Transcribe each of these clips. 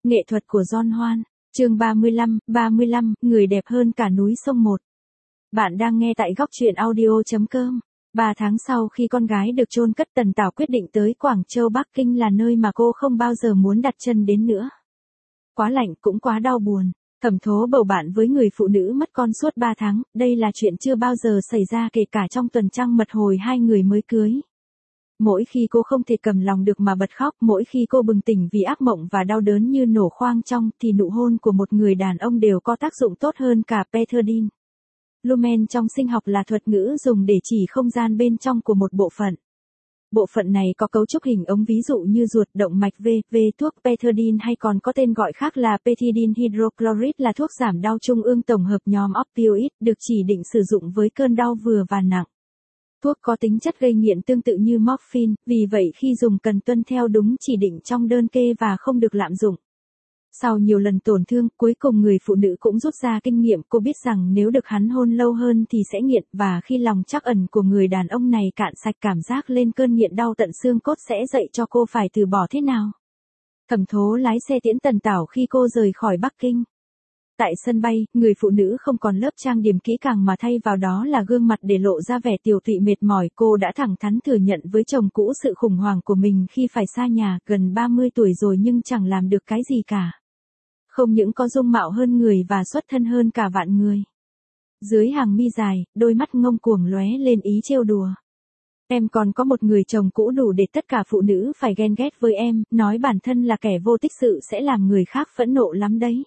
Nghệ thuật của John Hoan, chương 35, người đẹp hơn cả núi sông một. Bạn đang nghe tại góc truyện audio.com. 3 tháng sau khi con gái được chôn cất, Tần Tảo quyết định tới Quảng Châu Bắc Kinh là nơi mà cô không bao giờ muốn đặt chân đến nữa. Quá lạnh cũng quá đau buồn. Thẩm Thố bầu bạn với người phụ nữ mất con suốt 3 tháng, đây là chuyện chưa bao giờ xảy ra kể cả trong tuần trăng mật hồi hai người mới cưới. Mỗi khi cô không thể cầm lòng được mà bật khóc, mỗi khi cô bừng tỉnh vì ác mộng và đau đớn như nổ khoang trong, thì nụ hôn của một người đàn ông đều có tác dụng tốt hơn cả Peterdine. Lumen trong sinh học là thuật ngữ dùng để chỉ không gian bên trong của một bộ phận. Bộ phận này có cấu trúc hình ống, ví dụ như ruột, động mạch v.v. Thuốc Peterdine hay còn có tên gọi khác là Pethidine hydrochloride là thuốc giảm đau trung ương tổng hợp nhóm opioid, được chỉ định sử dụng với cơn đau vừa và nặng. Thuốc có tính chất gây nghiện tương tự như morphine, vì vậy khi dùng cần tuân theo đúng chỉ định trong đơn kê và không được lạm dụng. Sau nhiều lần tổn thương, cuối cùng người phụ nữ cũng rút ra kinh nghiệm, cô biết rằng nếu được hắn hôn lâu hơn thì sẽ nghiện, và khi lòng trắc ẩn của người đàn ông này cạn sạch, cảm giác lên cơn nghiện đau tận xương cốt sẽ dạy cho cô phải từ bỏ thế nào. Thẩm Thố lái xe tiễn Tần Tảo khi cô rời khỏi Bắc Kinh. Tại sân bay, người phụ nữ không còn lớp trang điểm kỹ càng mà thay vào đó là gương mặt để lộ ra vẻ tiều tụy mệt mỏi. Cô đã thẳng thắn thừa nhận với chồng cũ sự khủng hoảng của mình khi phải xa nhà, gần 30 tuổi rồi nhưng chẳng làm được cái gì cả. Không những có dung mạo hơn người và xuất thân hơn cả vạn người. Dưới hàng mi dài, đôi mắt ngông cuồng lóe lên ý trêu đùa. Em còn có một người chồng cũ đủ để tất cả phụ nữ phải ghen ghét với em, nói bản thân là kẻ vô tích sự sẽ làm người khác phẫn nộ lắm đấy.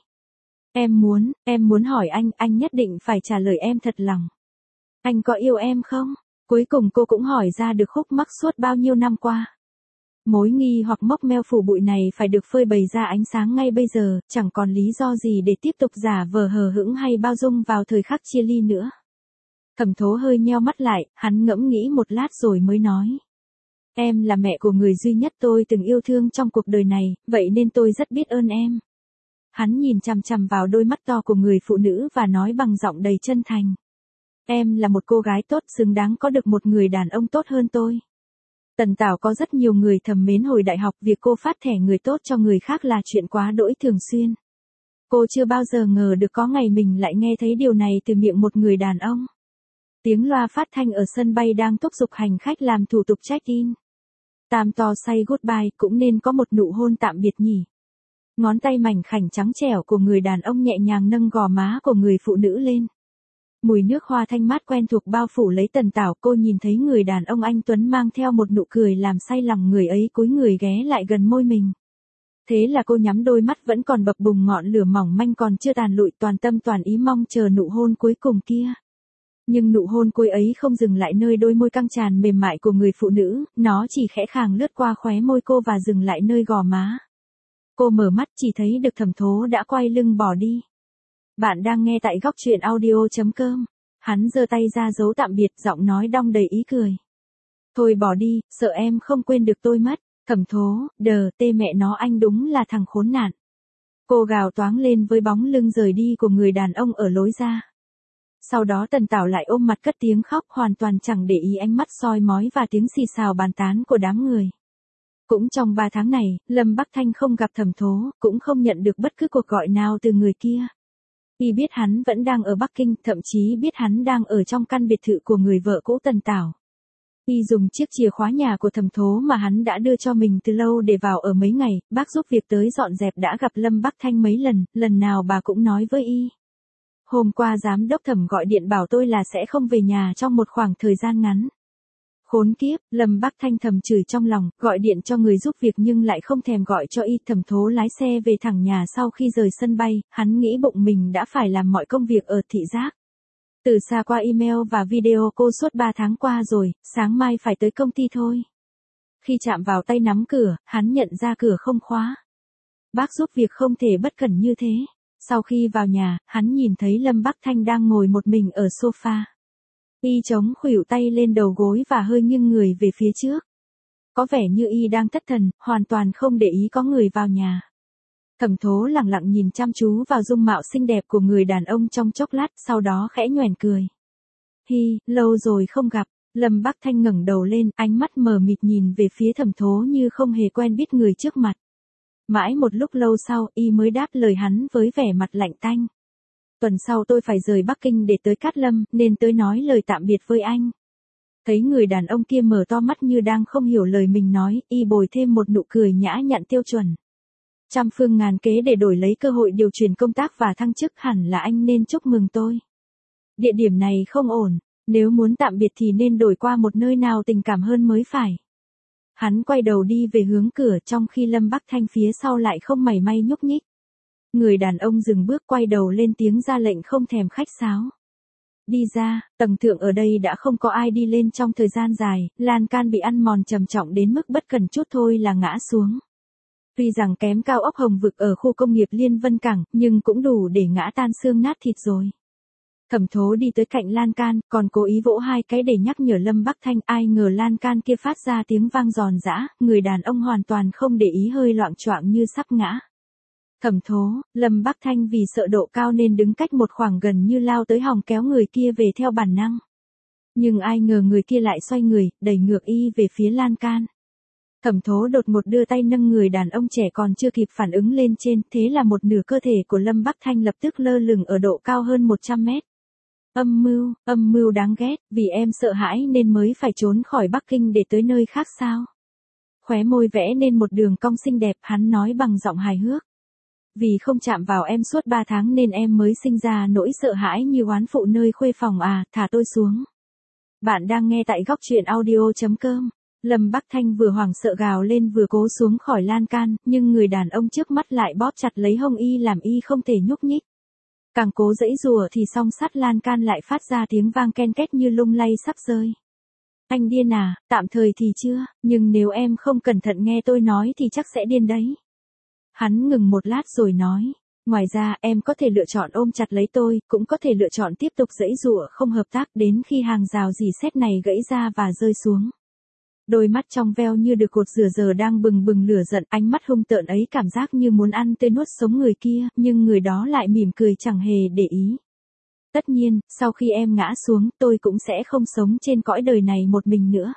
Em muốn hỏi anh nhất định phải trả lời em thật lòng. Anh có yêu em không? Cuối cùng cô cũng hỏi ra được khúc mắc suốt bao nhiêu năm qua. Mối nghi hoặc móc meo phủ bụi này phải được phơi bày ra ánh sáng ngay bây giờ, chẳng còn lý do gì để tiếp tục giả vờ hờ hững hay bao dung vào thời khắc chia ly nữa. Thẩm Thố hơi nheo mắt lại, hắn ngẫm nghĩ một lát rồi mới nói. Em là mẹ của người duy nhất tôi từng yêu thương trong cuộc đời này, vậy nên tôi rất biết ơn em. Hắn nhìn chằm chằm vào đôi mắt to của người phụ nữ và nói bằng giọng đầy chân thành. Em là một cô gái tốt, xứng đáng có được một người đàn ông tốt hơn tôi. Tần Tảo có rất nhiều người thầm mến hồi đại học, việc cô phát thẻ người tốt cho người khác là chuyện quá đỗi thường xuyên. Cô chưa bao giờ ngờ được có ngày mình lại nghe thấy điều này từ miệng một người đàn ông. Tiếng loa phát thanh ở sân bay đang thúc giục hành khách làm thủ tục check-in. Tam to say goodbye, cũng nên có một nụ hôn tạm biệt nhỉ. Ngón tay mảnh khảnh trắng trẻo của người đàn ông nhẹ nhàng nâng gò má của người phụ nữ lên. Mùi nước hoa thanh mát quen thuộc bao phủ lấy Tần Tảo, cô nhìn thấy người đàn ông anh tuấn mang theo một nụ cười làm say lòng người ấy cúi người ghé lại gần môi mình. Thế là cô nhắm đôi mắt vẫn còn bập bùng ngọn lửa mỏng manh còn chưa tàn lụi, toàn tâm toàn ý mong chờ nụ hôn cuối cùng kia. Nhưng nụ hôn cuối ấy không dừng lại nơi đôi môi căng tràn mềm mại của người phụ nữ, nó chỉ khẽ khàng lướt qua khóe môi cô và dừng lại nơi gò má. Cô mở mắt chỉ thấy được Thẩm Thố đã quay lưng bỏ đi. Bạn đang nghe tại góc truyện audio.com. Hắn giơ tay ra dấu tạm biệt, giọng nói đong đầy ý cười. Thôi bỏ đi, sợ em không quên được tôi mất. Thẩm Thố, tê mẹ nó, anh đúng là thằng khốn nạn. Cô gào toáng lên với bóng lưng rời đi của người đàn ông ở lối ra. Sau đó Tần Tảo lại ôm mặt cất tiếng khóc, hoàn toàn chẳng để ý ánh mắt soi mói và tiếng xì xào bàn tán của đám người. Cũng trong 3 tháng này, Lâm Bắc Thanh không gặp Thẩm Thố, cũng không nhận được bất cứ cuộc gọi nào từ người kia. Y biết hắn vẫn đang ở Bắc Kinh, thậm chí biết hắn đang ở trong căn biệt thự của người vợ cũ Tần Tảo. Y dùng chiếc chìa khóa nhà của Thẩm Thố mà hắn đã đưa cho mình từ lâu để vào ở mấy ngày, bác giúp việc tới dọn dẹp đã gặp Lâm Bắc Thanh mấy lần, lần nào bà cũng nói với Y. Hôm qua giám đốc Thẩm gọi điện bảo tôi là sẽ không về nhà trong một khoảng thời gian ngắn. Khốn kiếp, Lâm Bắc Thanh thầm chửi trong lòng, gọi điện cho người giúp việc nhưng lại không thèm gọi cho Y. Thẩm Thố lái xe về thẳng nhà sau khi rời sân bay, hắn nghĩ bụng mình đã phải làm mọi công việc ở thị giác. Từ xa qua email và video cô suốt 3 tháng qua rồi, sáng mai phải tới công ty thôi. Khi chạm vào tay nắm cửa, hắn nhận ra cửa không khóa. Bác giúp việc không thể bất cẩn như thế. Sau khi vào nhà, hắn nhìn thấy Lâm Bắc Thanh đang ngồi một mình ở sofa. Y chống khuỷu tay lên đầu gối và hơi nghiêng người về phía trước. Có vẻ như Y đang thất thần, hoàn toàn không để ý có người vào nhà. Thẩm Thố lặng lặng nhìn chăm chú vào dung mạo xinh đẹp của người đàn ông trong chốc lát, sau đó khẽ nhoẻn cười. Hi, lâu rồi không gặp. Lâm Bắc Thanh ngẩng đầu lên, ánh mắt mờ mịt nhìn về phía Thẩm Thố như không hề quen biết người trước mặt. Mãi một lúc lâu sau, y mới đáp lời hắn với vẻ mặt lạnh tanh. Tuần sau tôi phải rời Bắc Kinh để tới Cát Lâm, nên tới nói lời tạm biệt với anh. Thấy người đàn ông kia mở to mắt như đang không hiểu lời mình nói, y bồi thêm một nụ cười nhã nhặn tiêu chuẩn. Trăm phương ngàn kế để đổi lấy cơ hội điều chuyển công tác và thăng chức, hẳn là anh nên chúc mừng tôi. Địa điểm này không ổn, nếu muốn tạm biệt thì nên đổi qua một nơi nào tình cảm hơn mới phải. Hắn quay đầu đi về hướng cửa, trong khi Lâm Bắc Thanh phía sau lại không mảy may nhúc nhích. Người đàn ông dừng bước, quay đầu lên tiếng ra lệnh không thèm khách sáo. Đi ra, tầng thượng ở đây đã không có ai đi lên trong thời gian dài, lan can bị ăn mòn trầm trọng đến mức bất cần chút thôi là ngã xuống. Tuy rằng kém cao ốc Hồng Vực ở khu công nghiệp Liên Vân Cảng, nhưng cũng đủ để ngã tan xương nát thịt rồi. Thẩm Thố đi tới cạnh lan can, còn cố ý vỗ hai cái để nhắc nhở Lâm Bắc Thanh, ai ngờ lan can kia phát ra tiếng vang giòn giã, người đàn ông hoàn toàn không để ý, hơi loạng choạng như sắp ngã. Thẩm Thố, Lâm Bắc Thanh vì sợ độ cao nên đứng cách một khoảng gần như lao tới hòng kéo người kia về theo bản năng. Nhưng ai ngờ người kia lại xoay người, đẩy ngược y về phía lan can. Thẩm Thố đột ngột đưa tay nâng người đàn ông trẻ còn chưa kịp phản ứng lên trên, thế là một nửa cơ thể của Lâm Bắc Thanh lập tức lơ lửng ở độ cao hơn 100 mét. Âm mưu đáng ghét, vì em sợ hãi nên mới phải trốn khỏi Bắc Kinh để tới nơi khác sao? Khóe môi vẽ nên một đường cong xinh đẹp, hắn nói bằng giọng hài hước. Vì không chạm vào em suốt 3 tháng nên em mới sinh ra nỗi sợ hãi như oán phụ nơi khuê phòng à, thả tôi xuống. Bạn đang nghe tại góc truyện audio.com. Lâm Bắc Thanh vừa hoảng sợ gào lên vừa cố xuống khỏi lan can, nhưng người đàn ông trước mắt lại bóp chặt lấy hông y làm y không thể nhúc nhích. Càng cố giãy giụa thì song sắt lan can lại phát ra tiếng vang ken két như lung lay sắp rơi. Anh điên à, tạm thời thì chưa, nhưng nếu em không cẩn thận nghe tôi nói thì chắc sẽ điên đấy. Hắn ngừng một lát rồi nói, ngoài ra em có thể lựa chọn ôm chặt lấy tôi, cũng có thể lựa chọn tiếp tục giãy giụa không hợp tác đến khi hàng rào rỉ sét này gãy ra và rơi xuống. Đôi mắt trong veo như được cột rửa giờ đang bừng bừng lửa giận, ánh mắt hung tợn ấy cảm giác như muốn ăn tươi nuốt sống người kia, nhưng người đó lại mỉm cười chẳng hề để ý. Tất nhiên, sau khi em ngã xuống, tôi cũng sẽ không sống trên cõi đời này một mình nữa.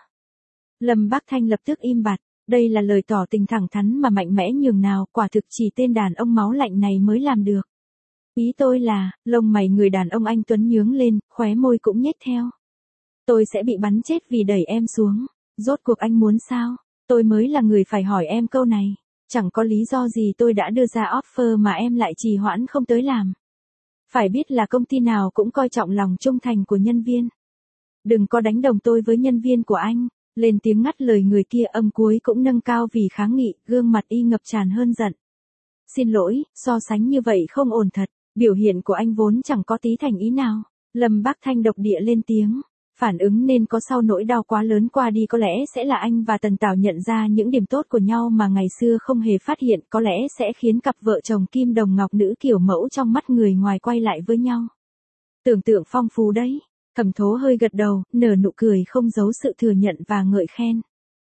Lâm Bắc Thanh lập tức im bặt, đây là lời tỏ tình thẳng thắn mà mạnh mẽ nhường nào, quả thực chỉ tên đàn ông máu lạnh này mới làm được. Ý tôi là, lông mày người đàn ông anh tuấn nhướng lên, khóe môi cũng nhếch theo. Tôi sẽ bị bắn chết vì đẩy em xuống. Rốt cuộc anh muốn sao? Tôi mới là người phải hỏi em câu này. Chẳng có lý do gì tôi đã đưa ra offer mà em lại trì hoãn không tới làm. Phải biết là công ty nào cũng coi trọng lòng trung thành của nhân viên. Đừng có đánh đồng tôi với nhân viên của anh. Lên tiếng ngắt lời người kia, âm cuối cũng nâng cao vì kháng nghị, gương mặt y ngập tràn hơn giận. Xin lỗi, so sánh như vậy không ổn thật. Biểu hiện của anh vốn chẳng có tí thành ý nào. Lâm Bắc Thanh độc địa lên tiếng. Phản ứng nên có sau nỗi đau quá lớn qua đi có lẽ sẽ là anh và Tần Tảo nhận ra những điểm tốt của nhau mà ngày xưa không hề phát hiện, có lẽ sẽ khiến cặp vợ chồng kim đồng ngọc nữ kiểu mẫu trong mắt người ngoài quay lại với nhau. Tưởng tượng phong phú đấy. Thẩm Thố hơi gật đầu, nở nụ cười không giấu sự thừa nhận và ngợi khen.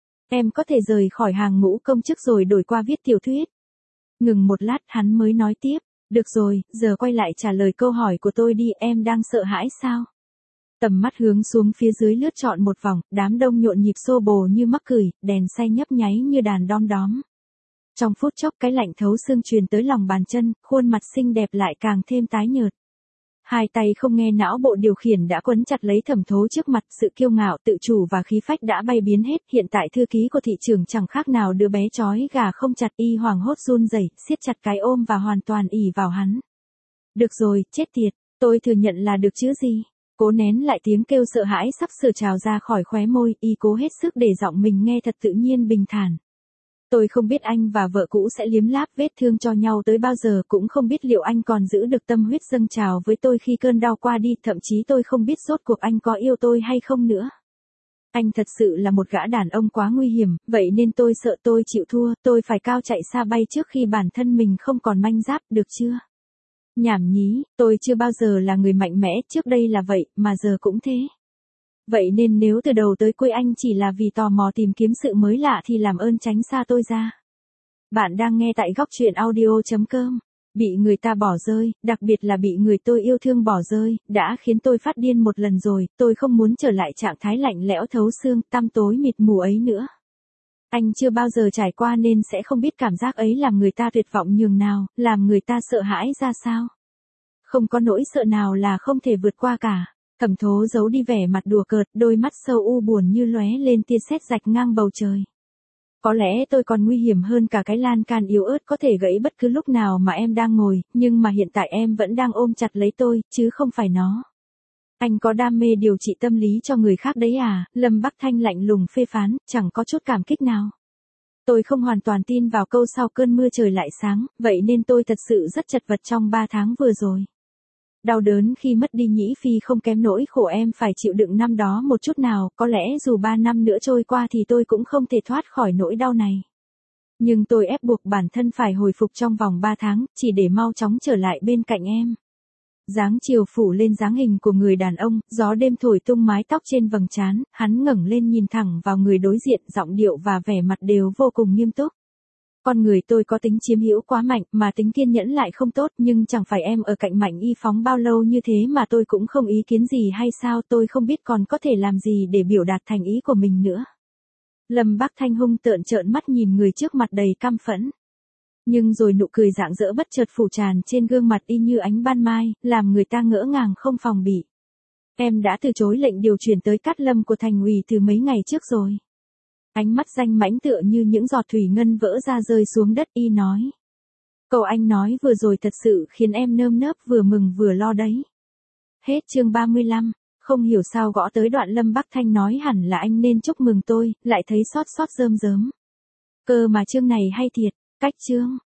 Em có thể rời khỏi hàng ngũ công chức rồi đổi qua viết tiểu thuyết. Ngừng một lát hắn mới nói tiếp, được rồi, giờ quay lại trả lời câu hỏi của tôi đi, em đang sợ hãi sao? Tầm mắt hướng xuống phía dưới lướt trọn một vòng, đám đông nhộn nhịp xô bồ như mắc cười, đèn xay nhấp nháy như đàn đom đóm. Trong phút chốc cái lạnh thấu xương truyền tới lòng bàn chân, khuôn mặt xinh đẹp lại càng thêm tái nhợt. Hai tay không nghe não bộ điều khiển đã quấn chặt lấy Thẩm Thố trước mặt, sự kiêu ngạo tự chủ và khí phách đã bay biến hết, hiện tại thư ký của thị trường chẳng khác nào đứa bé trói gà không chặt, y hoảng hốt run rẩy, siết chặt cái ôm và hoàn toàn ỷ vào hắn. Được rồi, chết tiệt, tôi thừa nhận là được chứ gì. Cố nén lại tiếng kêu sợ hãi sắp sửa trào ra khỏi khóe môi, y cố hết sức để giọng mình nghe thật tự nhiên bình thản. Tôi không biết anh và vợ cũ sẽ liếm láp vết thương cho nhau tới bao giờ, cũng không biết liệu anh còn giữ được tâm huyết dâng trào với tôi khi cơn đau qua đi, thậm chí tôi không biết rốt cuộc anh có yêu tôi hay không nữa. Anh thật sự là một gã đàn ông quá nguy hiểm, vậy nên tôi sợ tôi chịu thua, tôi phải cao chạy xa bay trước khi bản thân mình không còn manh giáp, được chưa? Nhảm nhí, tôi chưa bao giờ là người mạnh mẽ, trước đây là vậy, mà giờ cũng thế. Vậy nên nếu từ đầu tới cuối anh chỉ là vì tò mò tìm kiếm sự mới lạ thì làm ơn tránh xa tôi ra. Bạn đang nghe tại góc truyện audio.com. Bị người ta bỏ rơi, đặc biệt là bị người tôi yêu thương bỏ rơi, đã khiến tôi phát điên một lần rồi, tôi không muốn trở lại trạng thái lạnh lẽo thấu xương, tăm tối mịt mù ấy nữa. Anh chưa bao giờ trải qua nên sẽ không biết cảm giác ấy làm người ta tuyệt vọng nhường nào, làm người ta sợ hãi ra sao. Không có nỗi sợ nào là không thể vượt qua cả. Thẩm Thố giấu đi vẻ mặt đùa cợt, đôi mắt sâu u buồn như lóe lên tia sét rạch ngang bầu trời. Có lẽ tôi còn nguy hiểm hơn cả cái lan can yếu ớt có thể gãy bất cứ lúc nào mà em đang ngồi, nhưng mà hiện tại em vẫn đang ôm chặt lấy tôi, chứ không phải nó. Anh có đam mê điều trị tâm lý cho người khác đấy à? Lâm Bắc Thanh lạnh lùng phê phán, chẳng có chút cảm kích nào. Tôi không hoàn toàn tin vào câu sau cơn mưa trời lại sáng, vậy nên tôi thật sự rất chật vật trong 3 tháng vừa rồi. Đau đớn khi mất đi Nhĩ Phi không kém nỗi khổ em phải chịu đựng năm đó một chút nào, có lẽ dù 3 năm nữa trôi qua thì tôi cũng không thể thoát khỏi nỗi đau này. Nhưng tôi ép buộc bản thân phải hồi phục trong vòng 3 tháng, chỉ để mau chóng trở lại bên cạnh em. Dáng chiều phủ lên dáng hình của người đàn ông, gió đêm thổi tung mái tóc trên vầng trán, hắn ngẩng lên nhìn thẳng vào người đối diện, giọng điệu và vẻ mặt đều vô cùng nghiêm túc. Con người tôi có tính chiếm hữu quá mạnh, mà tính kiên nhẫn lại không tốt, nhưng chẳng phải em ở cạnh Mạnh Y Phóng bao lâu như thế mà tôi cũng không ý kiến gì hay sao, tôi không biết còn có thể làm gì để biểu đạt thành ý của mình nữa. Lâm Bắc Thanh hung tợn trợn mắt nhìn người trước mặt đầy căm phẫn. Nhưng rồi nụ cười rạng rỡ bất chợt phủ tràn trên gương mặt y như ánh ban mai, làm người ta ngỡ ngàng không phòng bị. Em đã từ chối lệnh điều chuyển tới Cát Lâm của thành ủy từ mấy ngày trước rồi. Ánh mắt danh mãnh tựa như những giọt thủy ngân vỡ ra rơi xuống đất, y nói. Câu anh nói vừa rồi thật sự khiến em nơm nớp vừa mừng vừa lo đấy. Hết chương 35, không hiểu sao gõ tới đoạn Lâm Bắc Thanh nói hẳn là anh nên chúc mừng tôi, lại thấy xót xót rơm rớm. Cơ mà chương này hay thiệt, cách chương.